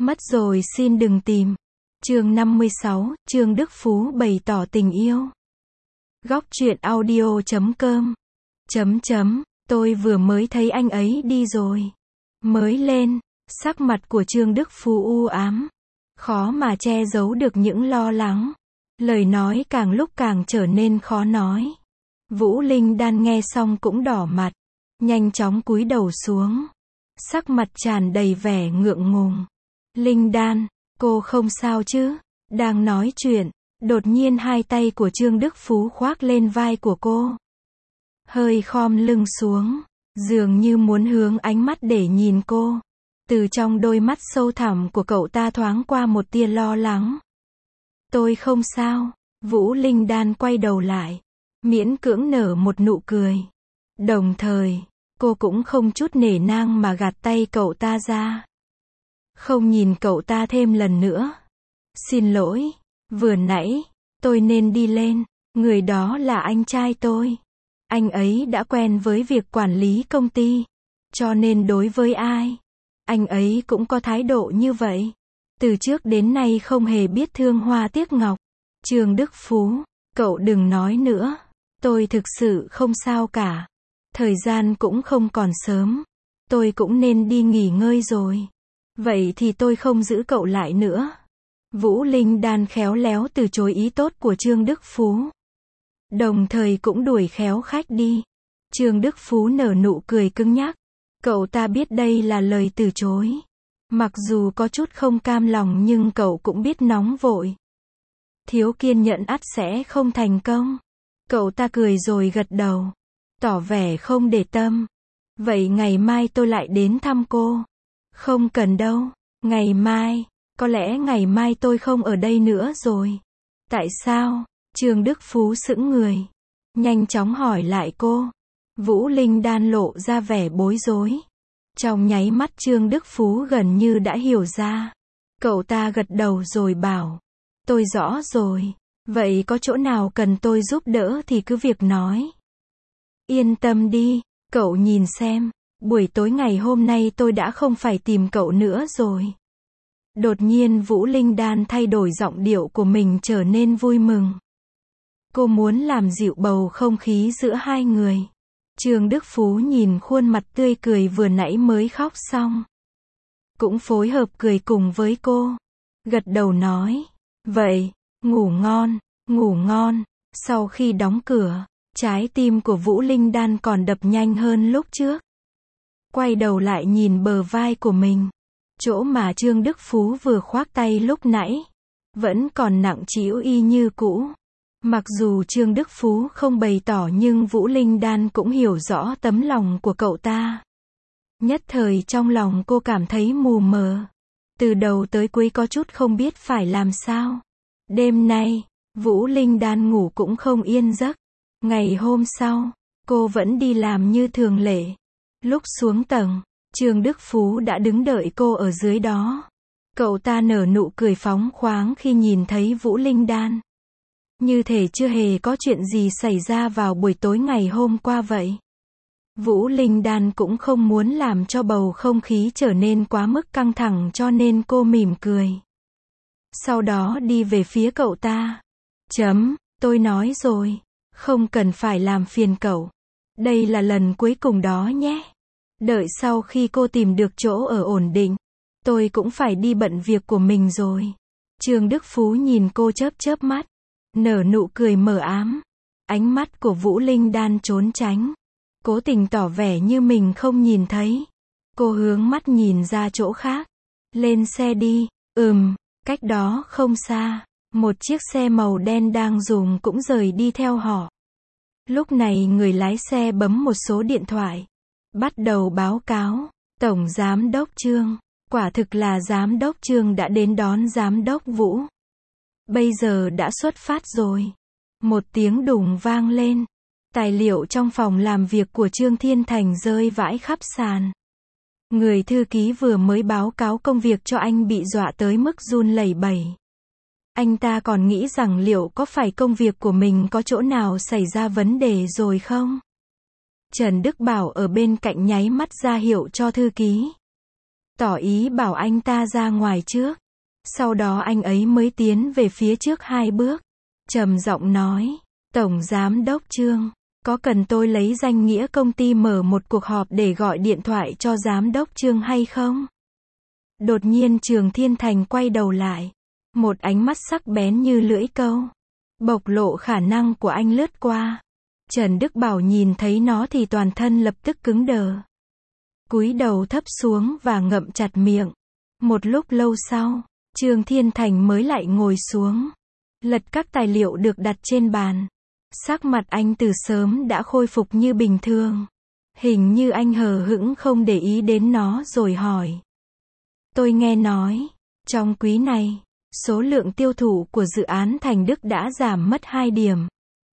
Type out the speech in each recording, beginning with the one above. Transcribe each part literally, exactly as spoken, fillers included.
Mất rồi xin đừng tìm. Chương năm mươi sáu, Trương Đức Phú bày tỏ tình yêu. Góc truyện audio chấm com. Chấm chấm, tôi vừa mới thấy anh ấy đi rồi. Mới lên, sắc mặt của Trương Đức Phú u ám. Khó mà che giấu được những lo lắng. Lời nói càng lúc càng trở nên khó nói. Vũ Linh Đan nghe xong cũng đỏ mặt. Nhanh chóng cúi đầu xuống. Sắc mặt tràn đầy vẻ ngượng ngùng. Linh Đan, cô không sao chứ? Đang nói chuyện, đột nhiên hai tay của Trương Đức Phú khoác lên vai của cô. Hơi khom lưng xuống, dường như muốn hướng ánh mắt để nhìn cô. Từ trong đôi mắt sâu thẳm của cậu ta thoáng qua một tia lo lắng. Tôi không sao. Vũ Linh Đan quay đầu lại, miễn cưỡng nở một nụ cười. Đồng thời, cô cũng không chút nể nang mà gạt tay cậu ta ra. Không nhìn cậu ta thêm lần nữa. Xin lỗi, vừa nãy, tôi nên đi lên. Người đó là anh trai tôi. Anh ấy đã quen với việc quản lý công ty. Cho nên đối với ai, anh ấy cũng có thái độ như vậy. Từ trước đến nay không hề biết thương hoa tiếc ngọc. Trương Đức Phú, cậu đừng nói nữa. Tôi thực sự không sao cả. Thời gian cũng không còn sớm. Tôi cũng nên đi nghỉ ngơi rồi. Vậy thì tôi không giữ cậu lại nữa. Vũ Linh Đan khéo léo từ chối ý tốt của Trương Đức Phú. Đồng thời cũng đuổi khéo khách đi. Trương Đức Phú nở nụ cười cứng nhắc. Cậu ta biết đây là lời từ chối. Mặc dù có chút không cam lòng nhưng cậu cũng biết nóng vội. Thiếu kiên nhẫn ắt sẽ không thành công. Cậu ta cười rồi gật đầu. Tỏ vẻ không để tâm. Vậy ngày mai tôi lại đến thăm cô. Không cần đâu. Ngày mai, có lẽ ngày mai tôi không ở đây nữa rồi. Tại sao? Trương Đức Phú sững người. Nhanh chóng hỏi lại cô. Vũ Linh Đan lộ ra vẻ bối rối. Trong nháy mắt Trương Đức Phú gần như đã hiểu ra. Cậu ta gật đầu rồi bảo. Tôi rõ rồi. Vậy có chỗ nào cần tôi giúp đỡ thì cứ việc nói. Yên tâm đi, cậu nhìn xem. Buổi tối ngày hôm nay tôi đã không phải tìm cậu nữa rồi. Đột nhiên Vũ Linh Đan thay đổi giọng điệu của mình trở nên vui mừng. Cô muốn làm dịu bầu không khí giữa hai người. Trương Đức Phú nhìn khuôn mặt tươi cười vừa nãy mới khóc xong. Cũng phối hợp cười cùng với cô. Gật đầu nói. Vậy, ngủ ngon, ngủ ngon. Sau khi đóng cửa, trái tim của Vũ Linh Đan còn đập nhanh hơn lúc trước. Quay đầu lại nhìn bờ vai của mình. Chỗ mà Trương Đức Phú vừa khoác tay lúc nãy. Vẫn còn nặng trĩu y như cũ. Mặc dù Trương Đức Phú không bày tỏ nhưng Vũ Linh Đan cũng hiểu rõ tấm lòng của cậu ta. Nhất thời trong lòng cô cảm thấy mù mờ. Từ đầu tới cuối có chút không biết phải làm sao. Đêm nay, Vũ Linh Đan ngủ cũng không yên giấc. Ngày hôm sau, cô vẫn đi làm như thường lệ. Lúc xuống tầng, Trương Đức Phú đã đứng đợi cô ở dưới đó. Cậu ta nở nụ cười phóng khoáng khi nhìn thấy Vũ Linh Đan. Như thể chưa hề có chuyện gì xảy ra vào buổi tối ngày hôm qua vậy. Vũ Linh Đan cũng không muốn làm cho bầu không khí trở nên quá mức căng thẳng cho nên cô mỉm cười. Sau đó đi về phía cậu ta. Chấm, tôi nói rồi. Không cần phải làm phiền cậu. Đây là lần cuối cùng đó nhé. Đợi sau khi cô tìm được chỗ ở ổn định, tôi cũng phải đi bận việc của mình rồi. Trương Đức Phú nhìn cô chớp chớp mắt. Nở nụ cười mờ ám. Ánh mắt của Vũ Linh Đan trốn tránh. Cố tình tỏ vẻ như mình không nhìn thấy. Cô hướng mắt nhìn ra chỗ khác. Lên xe đi. Ừm, cách đó không xa. Một chiếc xe màu đen đang dùng cũng rời đi theo họ. Lúc này người lái xe bấm một số điện thoại. Bắt đầu báo cáo. Tổng Giám đốc Trương. Quả thực là Giám đốc Trương đã đến đón Giám đốc Vũ. Bây giờ đã xuất phát rồi. Một tiếng đùng vang lên. Tài liệu trong phòng làm việc của Trương Thiên Thành rơi vãi khắp sàn. Người thư ký vừa mới báo cáo công việc cho anh bị dọa tới mức run lẩy bẩy. Anh ta còn nghĩ rằng liệu có phải công việc của mình có chỗ nào xảy ra vấn đề rồi không? Trần Đức Bảo ở bên cạnh nháy mắt ra hiệu cho thư ký. tỏ ý bảo anh ta ra ngoài trước. Sau đó anh ấy mới tiến về phía trước hai bước, trầm giọng nói, Tổng Giám đốc Trương, có cần tôi lấy danh nghĩa công ty mở một cuộc họp để gọi điện thoại cho Giám đốc Trương hay không? Đột nhiên Trường Thiên Thành quay đầu lại, một ánh mắt sắc bén như lưỡi câu, bộc lộ khả năng của anh lướt qua. Trần Đức Bảo nhìn thấy nó thì toàn thân lập tức cứng đờ, cúi đầu thấp xuống và ngậm chặt miệng. Một lúc lâu sau, Trương Thiên Thành mới lại ngồi xuống, lật các tài liệu được đặt trên bàn. Sắc mặt anh từ sớm đã khôi phục như bình thường. Hình như anh hờ hững không để ý đến nó rồi hỏi. Tôi nghe nói, trong quý này, số lượng tiêu thụ của dự án Thành Đức đã giảm mất hai điểm.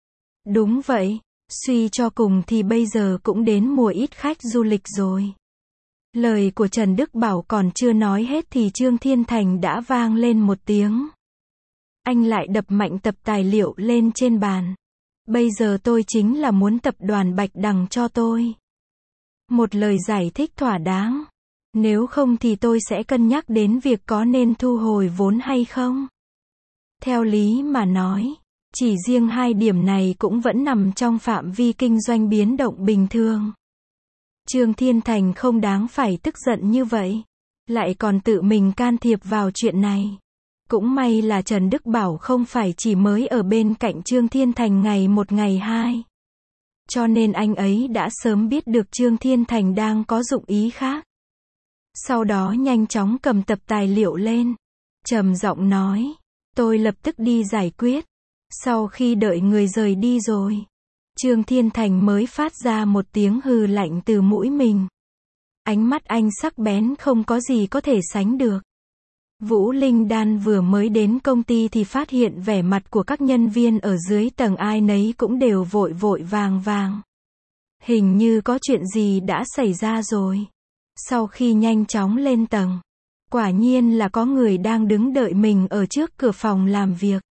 Đúng vậy, suy cho cùng thì bây giờ cũng đến mùa ít khách du lịch rồi. Lời của Trần Đức Bảo còn chưa nói hết thì Trương Thiên Thành đã vang lên một tiếng. Anh lại đập mạnh tập tài liệu lên trên bàn. Bây giờ tôi chính là muốn tập đoàn Bạch Đằng cho tôi một lời giải thích thỏa đáng. Nếu không thì tôi sẽ cân nhắc đến việc có nên thu hồi vốn hay không. Theo lý mà nói, chỉ riêng hai điểm này cũng vẫn nằm trong phạm vi kinh doanh biến động bình thường. Trương Thiên Thành không đáng phải tức giận như vậy, lại còn tự mình can thiệp vào chuyện này. Cũng may là Trần Đức Bảo không phải chỉ mới ở bên cạnh Trương Thiên Thành ngày một ngày hai. Cho nên anh ấy đã sớm biết được Trương Thiên Thành đang có dụng ý khác. Sau đó nhanh chóng cầm tập tài liệu lên, trầm giọng nói, tôi lập tức đi giải quyết. Sau khi đợi người rời đi rồi, Trương Thiên Thành mới phát ra một tiếng hừ lạnh từ mũi mình. Ánh mắt anh sắc bén không có gì có thể sánh được. Vũ Linh Đan vừa mới đến công ty thì phát hiện vẻ mặt của các nhân viên ở dưới tầng ai nấy cũng đều vội vội vàng vàng. Hình như có chuyện gì đã xảy ra rồi. Sau khi nhanh chóng lên tầng, quả nhiên là có người đang đứng đợi mình ở trước cửa phòng làm việc.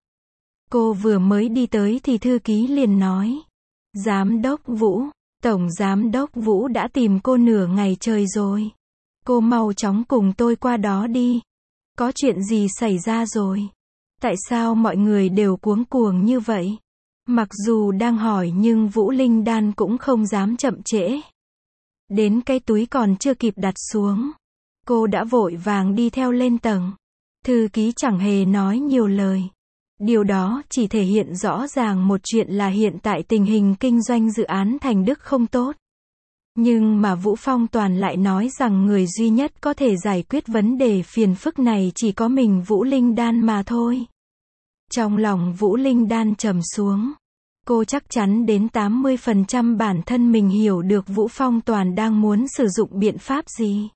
Cô vừa mới đi tới thì thư ký liền nói, Giám đốc Vũ, Tổng Giám đốc Vũ đã tìm cô nửa ngày trời rồi. Cô mau chóng cùng tôi qua đó đi. Có chuyện gì xảy ra rồi? Tại sao mọi người đều cuống cuồng như vậy? Mặc dù đang hỏi nhưng Vũ Linh Đan cũng không dám chậm trễ. Đến cái túi còn chưa kịp đặt xuống, cô đã vội vàng đi theo lên tầng. Thư ký chẳng hề nói nhiều lời. Điều đó chỉ thể hiện rõ ràng một chuyện là hiện tại tình hình kinh doanh dự án Thành Đức không tốt. Nhưng mà Vũ Phong Toàn lại nói rằng người duy nhất có thể giải quyết vấn đề phiền phức này chỉ có mình Vũ Linh Đan mà thôi. Trong lòng Vũ Linh Đan trầm xuống. Cô chắc chắn đến tám mươi phần trăm bản thân mình hiểu được Vũ Phong Toàn đang muốn sử dụng biện pháp gì.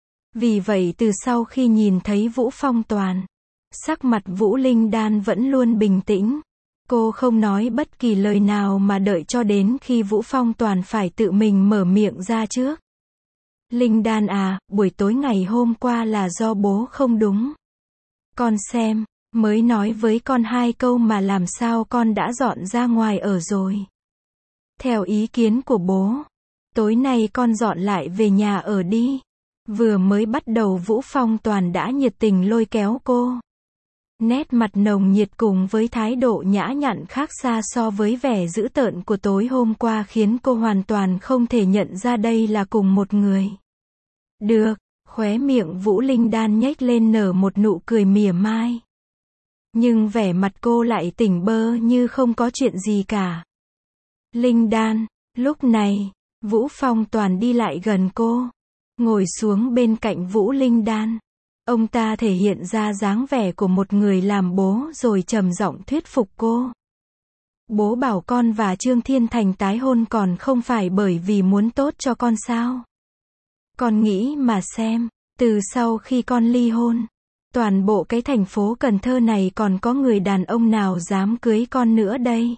Vì vậy từ sau khi nhìn thấy Vũ Phong Toàn, sắc mặt Vũ Linh Đan vẫn luôn bình tĩnh. Cô không nói bất kỳ lời nào mà đợi cho đến khi Vũ Phong Toàn phải tự mình mở miệng ra trước. Linh Đan à, buổi tối ngày hôm qua là do bố không đúng. Con xem, mới nói với con hai câu mà làm sao con đã dọn ra ngoài ở rồi. Theo ý kiến của bố, tối nay con dọn lại về nhà ở đi. Vừa mới bắt đầu Vũ Phong Toàn đã nhiệt tình lôi kéo cô. Nét mặt nồng nhiệt cùng với thái độ nhã nhặn khác xa so với vẻ dữ tợn của tối hôm qua khiến cô hoàn toàn không thể nhận ra đây là cùng một người. Được, khóe miệng Vũ Linh Đan nhếch lên nở một nụ cười mỉa mai. Nhưng vẻ mặt cô lại tỉnh bơ như không có chuyện gì cả. Linh Đan, lúc này, Vũ Phong Toàn đi lại gần cô, ngồi xuống bên cạnh Vũ Linh Đan. Ông ta thể hiện ra dáng vẻ của một người làm bố rồi trầm giọng thuyết phục cô. Bố bảo con và Trương Thiên Thành tái hôn còn không phải bởi vì muốn tốt cho con sao? Con nghĩ mà xem, từ sau khi con ly hôn, toàn bộ cái thành phố Cần Thơ này còn có người đàn ông nào dám cưới con nữa đây?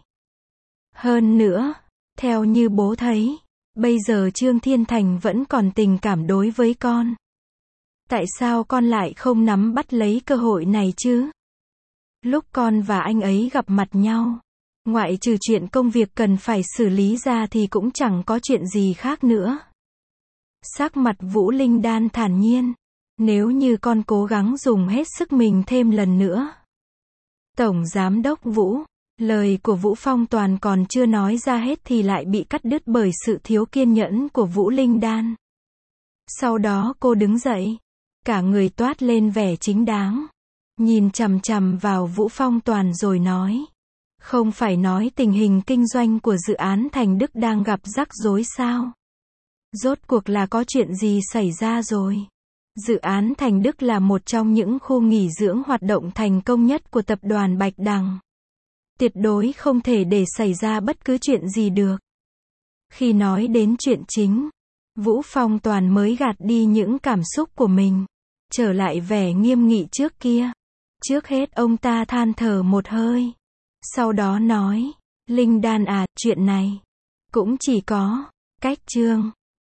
Hơn nữa, theo như bố thấy, bây giờ Trương Thiên Thành vẫn còn tình cảm đối với con. Tại sao con lại không nắm bắt lấy cơ hội này chứ? Lúc con và anh ấy gặp mặt nhau, ngoại trừ chuyện công việc cần phải xử lý ra thì cũng chẳng có chuyện gì khác nữa. Sắc mặt Vũ Linh Đan thản nhiên, Nếu như con cố gắng dùng hết sức mình thêm lần nữa. Tổng Giám đốc Vũ, lời của Vũ Phong Toàn còn chưa nói ra hết thì lại bị cắt đứt bởi sự thiếu kiên nhẫn của Vũ Linh Đan. Sau đó cô đứng dậy, cả người toát lên vẻ chính đáng, nhìn chằm chằm vào Vũ Phong Toàn rồi nói. Không phải nói tình hình kinh doanh của dự án Thành Đức đang gặp rắc rối sao? Rốt cuộc là có chuyện gì xảy ra rồi? Dự án Thành Đức là một trong những khu nghỉ dưỡng hoạt động thành công nhất của tập đoàn Bạch Đằng. Tuyệt đối không thể để xảy ra bất cứ chuyện gì được. Khi nói đến chuyện chính, Vũ Phong Toàn mới gạt đi những cảm xúc của mình, trở lại vẻ nghiêm nghị trước kia. Trước hết ông ta than thở một hơi, sau đó nói, Linh Đan à, chuyện này cũng chỉ có cách Trương